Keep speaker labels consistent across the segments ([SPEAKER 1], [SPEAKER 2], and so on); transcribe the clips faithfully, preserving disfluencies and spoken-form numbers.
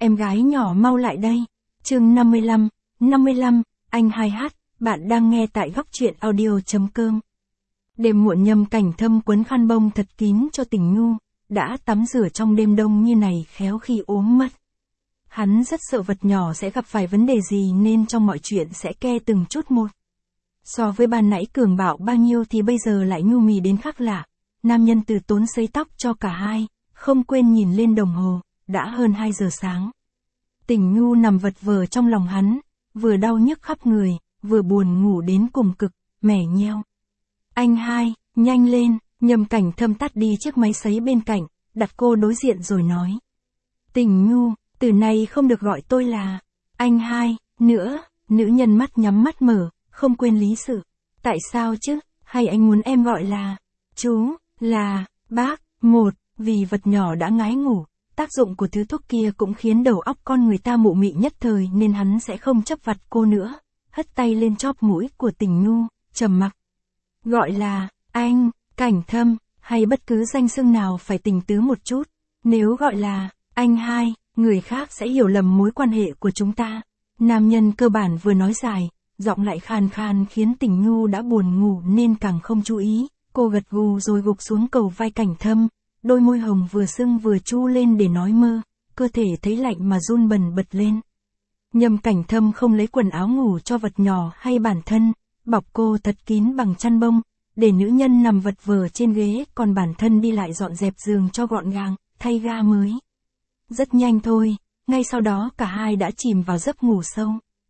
[SPEAKER 1] em gái nhỏ mau lại đây. Chương năm mươi lăm, năm mươi lăm, anh hai hát, bạn đang nghe tại góc truyện audio.com. Đêm muộn Nhâm Cảnh Thâm quấn khăn bông thật kín cho Tình Nhu, đã tắm rửa trong đêm đông như này khéo khi ốm mất. Hắn rất sợ vật nhỏ sẽ gặp phải vấn đề gì nên trong mọi chuyện sẽ ke từng chút một. So với ban nãy cường bạo bao nhiêu thì bây giờ lại nhu mì đến khác lạ. Nam nhân từ tốn sấy tóc cho cả hai, không quên nhìn lên đồng hồ, đã hơn hai giờ sáng. Tình Nhu nằm vật vờ trong lòng hắn, vừa đau nhức khắp người, vừa buồn ngủ đến cùng cực, mẻ nheo. Anh hai, nhanh lên, Nhâm Cảnh Thâm tắt đi chiếc máy sấy bên cạnh, đặt cô đối diện rồi nói. Tình Nhu, từ nay không được gọi tôi là anh hai, nữa, nữ nhân mắt nhắm mắt mở, không quên lý sự. Tại sao chứ, hay anh muốn em gọi là chú, là bác, một, vì vật nhỏ đã ngái ngủ, tác dụng của thứ thuốc kia cũng khiến đầu óc con người ta mụ mị nhất thời nên hắn sẽ không chấp vặt cô nữa, hất tay lên chóp mũi của Tình Nhu, trầm mặc. Gọi là anh, Cảnh Thâm, hay bất cứ danh xưng nào phải tình tứ một chút, nếu gọi là anh hai, người khác sẽ hiểu lầm mối quan hệ của chúng ta. Nam nhân cơ bản vừa nói dài, giọng lại khan khan khiến Tình Nhu đã buồn ngủ nên càng không chú ý, cô gật gù rồi gục xuống cầu vai Cảnh Thâm, đôi môi hồng vừa sưng vừa chu lên để nói mơ, cơ thể thấy lạnh mà run bần bật lên. Nhâm Cảnh Thâm không lấy quần áo ngủ cho vật nhỏ hay bản thân, bọc cô thật kín bằng chăn bông, để nữ nhân nằm vật vờ trên ghế, còn bản thân đi lại dọn dẹp giường cho gọn gàng, thay ga mới. Rất nhanh thôi, ngay sau đó cả hai đã chìm vào giấc ngủ sâu.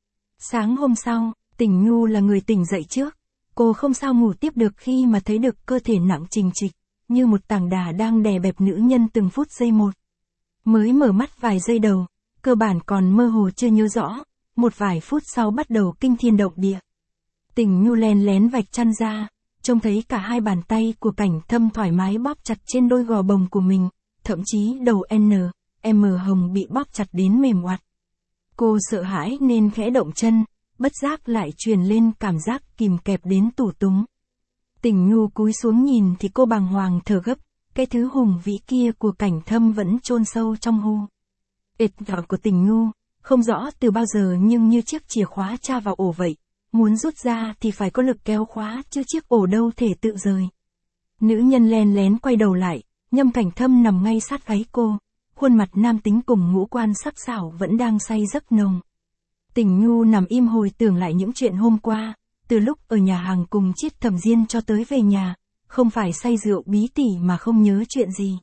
[SPEAKER 1] Sáng hôm sau, Tình Nhu là người tỉnh dậy trước, cô không sao ngủ tiếp được khi mà thấy được cơ thể nặng trịch trịch, như một tảng đá đang đè bẹp nữ nhân từng phút giây một. Mới mở mắt vài giây đầu, cơ bản còn mơ hồ chưa nhớ rõ, một vài phút sau bắt đầu kinh thiên động địa. Tình Nhu len lén vạch chăn ra, trông thấy cả hai bàn tay của Cảnh Thâm thoải mái bóp chặt trên đôi gò bồng của mình, thậm chí đầu N, M hồng bị bóp chặt đến mềm oặt. Cô sợ hãi nên khẽ động chân, bất giác lại truyền lên cảm giác kìm kẹp đến tủ túng. Tình Nhu cúi xuống nhìn thì cô bàng hoàng thở gấp, cái thứ hùng vĩ kia của Cảnh Thâm vẫn chôn sâu trong hu. Ệt nhỏ của Tình Nhu, không rõ từ bao giờ nhưng như chiếc chìa khóa tra vào ổ vậy, muốn rút ra thì phải có lực kéo khóa chứ chiếc ổ đâu thể tự rời. Nữ nhân len lén quay đầu lại, Nhâm Cảnh Thâm nằm ngay sát gáy cô, khuôn mặt nam tính cùng ngũ quan sắc sảo vẫn đang say giấc nồng. Tình Nhu nằm im hồi tưởng lại những chuyện hôm qua, từ lúc ở nhà hàng cùng Chiết Thẩm Diên cho tới về nhà, không phải say rượu bí tỉ mà không nhớ chuyện gì.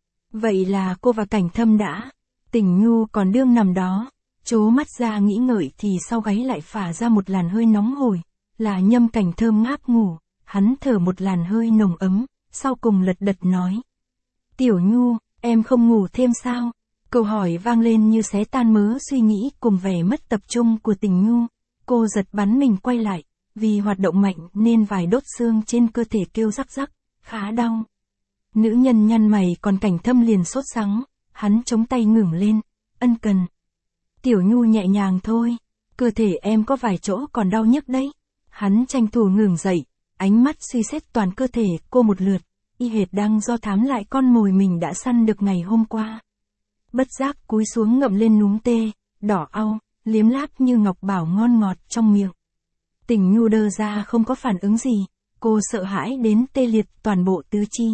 [SPEAKER 1] Vậy là cô và Cảnh Thâm đã. Tình Nhu còn đương nằm đó, trố mắt ra nghĩ ngợi thì sau gáy lại phả ra một làn hơi nóng hổi, là Nhâm Cảnh Thâm ngáp ngủ, hắn thở một làn hơi nồng ấm, sau cùng lật đật nói. Tiểu Nhu, em không ngủ thêm sao? Câu hỏi vang lên như xé tan mớ suy nghĩ cùng vẻ mất tập trung của Tình Nhu. Cô giật bắn mình quay lại, vì hoạt động mạnh nên vài đốt xương trên cơ thể kêu rắc rắc, khá đau. Nữ nhân nhăn mày còn Cảnh Thâm liền sốt sắng, hắn chống tay ngẩng lên, ân cần. Tiểu Nhu nhẹ nhàng thôi, cơ thể em có vài chỗ còn đau nhức đấy. Hắn tranh thủ ngẩng dậy, ánh mắt suy xét toàn cơ thể cô một lượt, y hệt đang do thám lại con mồi mình đã săn được ngày hôm qua. Bất giác cúi xuống ngậm lên núm tê, đỏ au, liếm láp như ngọc bảo ngon ngọt trong miệng. Tình Nhu đơ ra không có phản ứng gì, cô sợ hãi đến tê liệt toàn bộ tứ chi.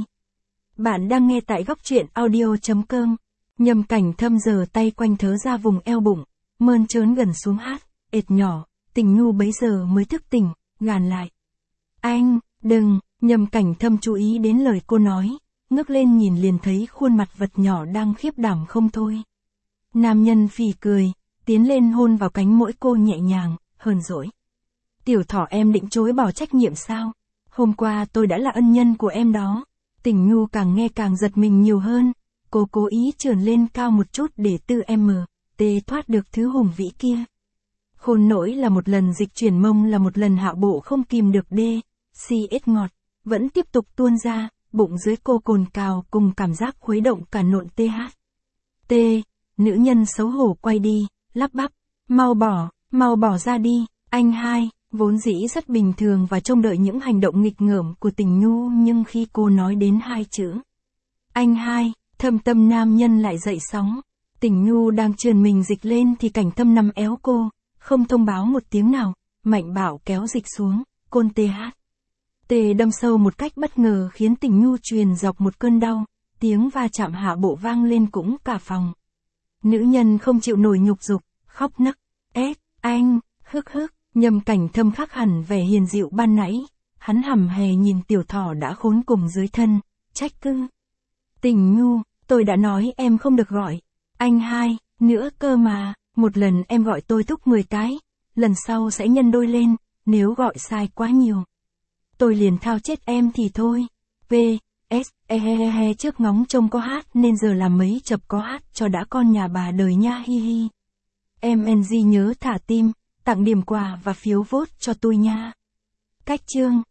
[SPEAKER 1] Bạn đang nghe tại góc truyện audio.com. Nhâm Cảnh Thâm giở tay quanh thớ ra vùng eo bụng, mơn trớn gần xuống hát, ệt nhỏ, Tình Nhu bấy giờ mới thức tỉnh, gàn lại. Anh, đừng, Nhâm Cảnh Thâm chú ý đến lời cô nói, ngước lên nhìn liền thấy khuôn mặt vật nhỏ đang khiếp đảm không thôi. Nam nhân phì cười, tiến lên hôn vào cánh mũi cô nhẹ nhàng, hờn dỗi. Tiểu thỏ em định chối bỏ trách nhiệm sao? Hôm qua tôi đã là ân nhân của em đó. Tình Nhu càng nghe càng giật mình nhiều hơn, cô cố ý trườn lên cao một chút để tư em tê thoát được thứ hùng vĩ kia. Khôn nỗi là một lần dịch chuyển mông là một lần hạ bộ không kìm được đê, si ết ngọt, vẫn tiếp tục tuôn ra, bụng dưới cô cồn cào cùng cảm giác khuấy động cả nộn tê hát. Tê, nữ nhân xấu hổ quay đi, lắp bắp, mau bỏ, mau bỏ ra đi, anh hai. Vốn dĩ rất bình thường và trông đợi những hành động nghịch ngợm của Tình Nhu nhưng khi cô nói đến hai chữ anh hai, thâm tâm nam nhân lại dậy sóng. Tỉnh Nhu đang trườn mình dịch lên thì Cảnh Thâm nằm éo cô, không thông báo một tiếng nào, mạnh bạo kéo dịch xuống, côn tê hát. Tê đâm sâu một cách bất ngờ khiến Tỉnh Nhu truyền dọc một cơn đau, tiếng va chạm hạ bộ vang lên cũng cả phòng. Nữ nhân không chịu nổi nhục dục, khóc nấc, ét, anh, hức hức, Nhâm Cảnh Thâm khác hẳn vẻ hiền dịu ban nãy, hắn hầm hè nhìn tiểu thỏ đã khốn cùng dưới thân, trách cứ. Tỉnh Nhu, tôi đã nói em không được gọi, anh hai, nữa cơ mà, một lần em gọi tôi thúc mười cái, lần sau sẽ nhân đôi lên, nếu gọi sai quá nhiều. Tôi liền thao chết em thì thôi. V, S, e he he he trước ngóng trông có hát nên giờ làm mấy chập có hát cho đã con nhà bà đời nha hi hi. Em en giê nhớ thả tim, tặng điểm quà và phiếu vote cho tôi nha. Cách chương.